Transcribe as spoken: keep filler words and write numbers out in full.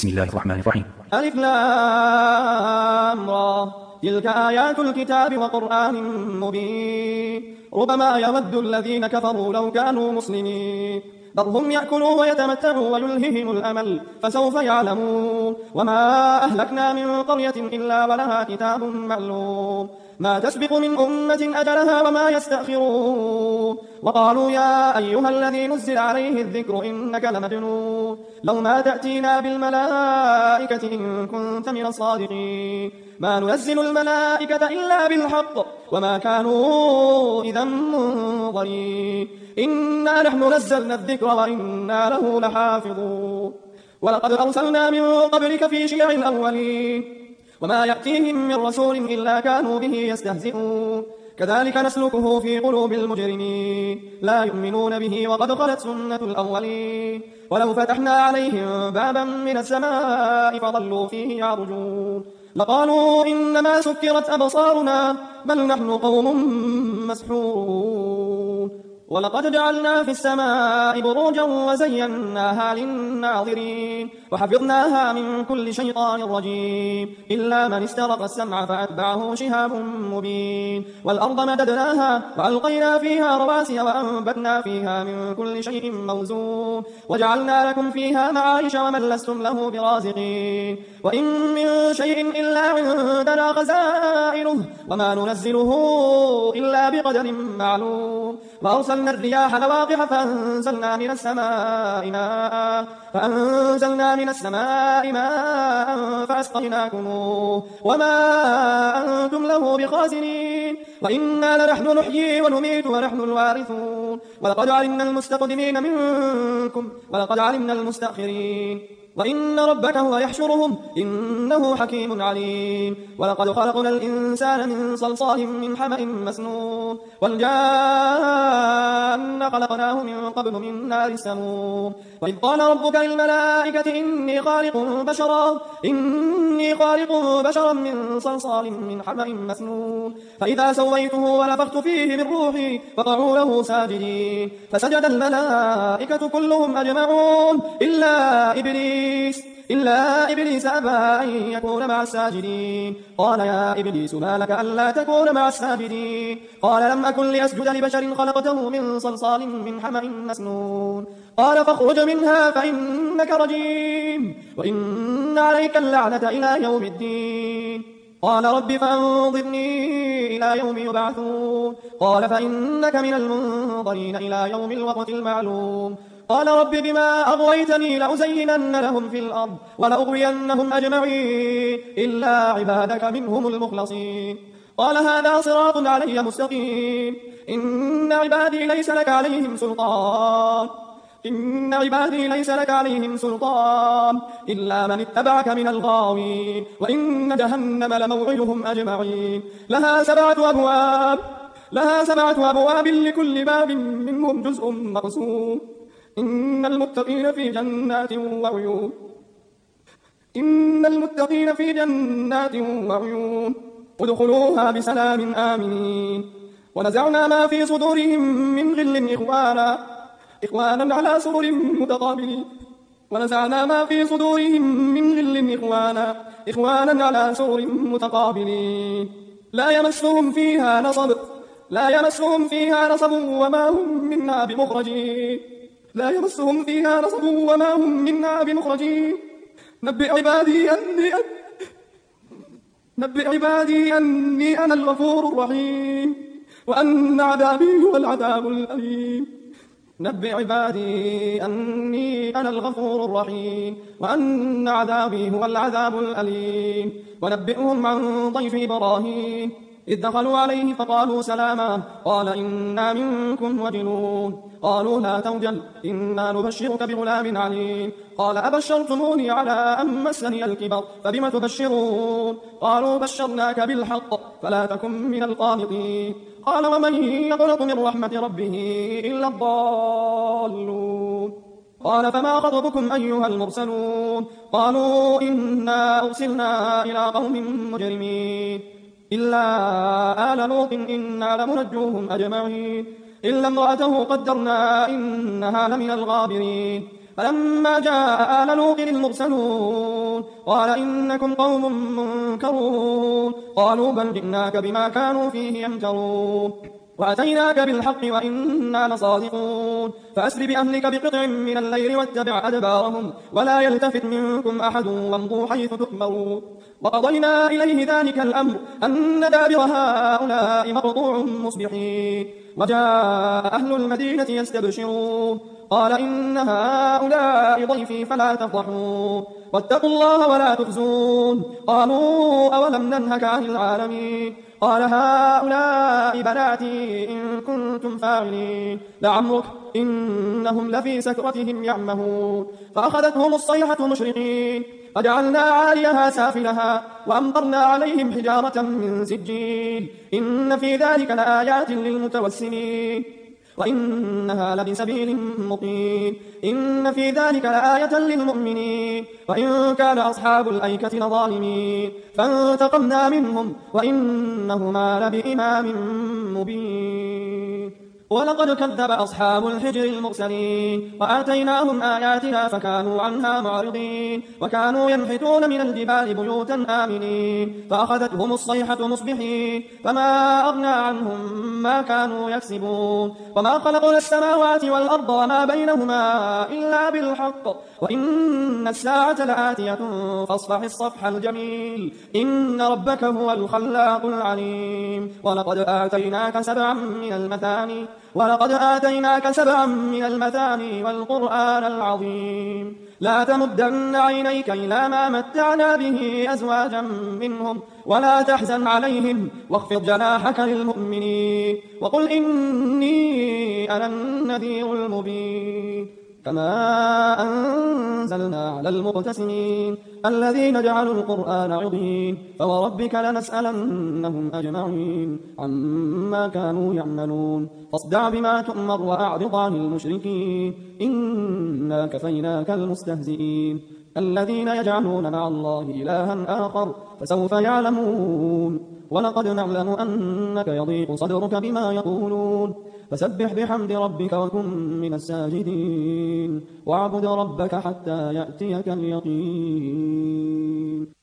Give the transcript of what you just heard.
بسم الله الرحمن الرحيم. ألف لام را تلك آيات الكتاب وقرآن مبين ربما يود الذين كفروا لو كانوا مسلمين ذرهم يأكلوا ويتمتعوا ويلههم الأمل فسوف يعلمون وما أهلكنا من قرية إلا ولها كتاب معلوم ما تسبق من أمة أجلها وما يستأخرون وقالوا يا أيها الذي نزل عليه الذكر إنك لمجنون لو ما تأتينا بالملائكة إن كنت من الصادقين ما ننزل الملائكة إلا بالحق وما كانوا إذا منظرين إنا نحن نزلنا الذكر وإنا له لحافظون ولقد أرسلنا من قبلك في شيع الأولين وما يأتيهم من رسول إلا كانوا به يستهزئون كذلك نسلكه في قلوب المجرمين لا يؤمنون به وقد خلت سنة الأولين ولو فتحنا عليهم بابا من السماء فظلوا فيه يعرجون لقالوا إنما سكرت أبصارنا بل نحن قوم مسحورون ولقد جعلنا في السماء بروجا وزيناها للناظرين وحفظناها من كل شيطان رجيم إلا من استرق السمع فأتبعه شهاب مبين والأرض مددناها وألقينا فيها رواسي وأنبتنا فيها من كل شيء موزون وجعلنا لكم فيها معايش ومن لستم له برازقين وإن من شيء إلا عندنا خزائنه وما ننزله إلا بقدر معلوم وأرسلنا الرياح لواقح فأنزلنا من السماء ماء فأنزلنا من السماء ماء فأسقيناكموه وما أنتم له بخازنين وإنا لنحن نحيي ونميت ونحن الوارثون ولقد علمنا المستقدمين منكم ولقد علمنا المستأخرين وإن ربك هو يحشرهم إنه حكيم عليم ولقد خلقنا الإنسان من صلصال من حمأ مسنون والجان خلقناه من قبل من نار السموم وإذ قال ربك للملائكة إني خالق بشرا إني خالق بشرا من صلصال من حمأ مسنون فإذا سويته ونفخت فيه من روحي فقعوا له ساجدين فسجد الملائكة كلهم أجمعون إلا إبليس إلا إبليس أبى أن يكون مع الساجدين قال يا إبليس ما لك ألا تكون مع الساجدين قال لم أكن لأسجد لبشر خلقته من صلصال من حمأ مسنون قال فاخرج منها فإنك رجيم وإن عليك اللعنة إلى يوم الدين قال رب فأنظرني إلى يوم يبعثون قال فإنك من المنظرين إلى يوم الوقت المعلوم قال رب بما أغويتني لأزينن لهم في الأرض ولأغوينهم أجمعين إلا عبادك منهم المخلصين قال هذا صراط علي مستقيم إن عبادي ليس لك عليهم سلطان إن عبادي ليس لك عليهم سلطان إلا من اتبعك من الغاوين وإن جهنم لموعدهم أجمعين لها سبعة أبواب لها سبعة أبواب لكل باب منهم جزء مقسوم إن المتقين في جنات وعيون إن المتقين في جنات وعيون ادخلوها بسلام آمنين ونزعنا ما في صدورهم من غل إخوانا إخوانا على سرر متقابلين ونزعنا ما في صدورهم من غل إخوانا إخوانا على سرر متقابلين لا يمسهم فيها نصب لا يمسهم فيها نصب وما هم منها بمخرجين لا يمسهم فيها نصب وما هم منها بمخرجين نبئ عبادي أني أن... نبئ عبادي أني أنا الغفور الرحيم وأن عذابي هو العذاب الأليم نبئ عبادي أني أنا الغفور الرحيم وأن عذابي هو العذاب الأليم ونبئهم عن ضيف إبراهيم إذ دخلوا عليه فقالوا سلاما قال إنا منكم وجلون قالوا لا توجل إنا نبشرك بغلام عليم قال أبشرتموني على أن مسني الكبر فبم تبشرون قالوا بشرناك بالحق فلا تكن من القانطين قال ومن يقنط من رحمة ربه إلا الضالون قال فما خطبكم أيها المرسلون قالوا إنا أرسلنا إلى قوم مجرمين إلا آل لوط إنا لمنجوهم أجمعين إلا امرأته قدرنا إنها لمن الغابرين فلما جاء آل لوط المرسلون قال إنكم قوم منكرون قالوا بل جئناك بما كانوا فيه يمترون وأتيناك بالحق وإنا لصادقون فأسر بأهلك بقطع من الليل واتبع أدبارهم ولا يلتفت منكم أحد وامضوا حيث تؤمرون وقضينا إليه ذلك الأمر أن دابر هؤلاء مقطوع مصبحين وجاء أهل المدينة يستبشرون قال إن هؤلاء ضيفي فلا تفضحون واتقوا الله ولا تخزون قالوا أولم ننهك عن العالمين قال هؤلاء بناتي إن كنتم فاعلين لعمرك إنهم لفي سكرتهم يعمهون فأخذتهم الصيحة مشرقين فجعلنا عاليها سافلها وأمطرنا عليهم حجارة من سجيل إن في ذلك لآيات للمتوسمين وإنها لبسبيل مقيم إن في ذلك لآية للمؤمنين وإن كان أصحاب الأيكة لظالمين فانتقمنا منهم وإنهما لبإمام مبين ولقد كذب أصحاب الحجر المرسلين وآتيناهم آياتنا فكانوا عنها معرضين وكانوا ينحتون من الجبال بيوتا آمنين فأخذتهم الصيحة مصبحين فما أغنى عنهم ما كانوا يكسبون وما خلقنا السماوات والأرض وما بينهما إلا بالحق وإن الساعة لآتية فاصفح الصفح الجميل إن ربك هو الخلاق العليم ولقد آتيناك سبعا من المثاني ولقد آتيناك سبعا من المثاني والقرآن العظيم لا تمدن عينيك إلى ما متعنا به أزواجا منهم ولا تحزن عليهم واخفض جناحك للمؤمنين وقل إني أنا النذير المبين كما أنزلنا على المقتسمين الذين جعلوا القرآن عضين فوربك لنسألنهم أجمعين عما كانوا يعملون فاصدع بما تؤمر وأعرض عن المشركين إنا كفيناك المستهزئين الذين يجعلون مع الله إلها آخر فسوف يعلمون ولقد نعلم أنك يضيق صدرك بما يقولون فسبح بحمد ربك وكن من الساجدين واعبد ربك حتى يأتيك اليقين